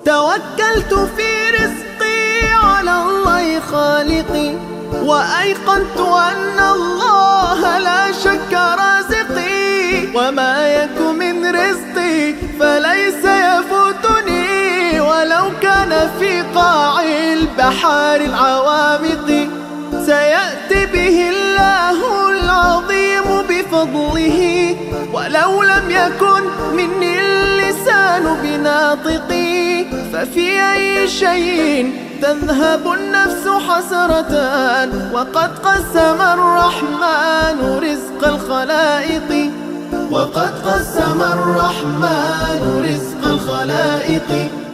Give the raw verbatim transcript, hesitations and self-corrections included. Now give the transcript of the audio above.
توكلت في رزقي على الله خالقي، وأيقنت أن الله لا شك رازقي، وما يك من رزقي فليس يفوتني، ولو كان في قاع البحار العوامق. سيأتي به الله العظيم بفضله، ولو لم يكن مني اللسان بناطقي. ففي أي شيء تذهب النفس حسرة، وقد قسم الرحمن رزق الخلائق، وقد قسم الرحمن رزق الخلائق.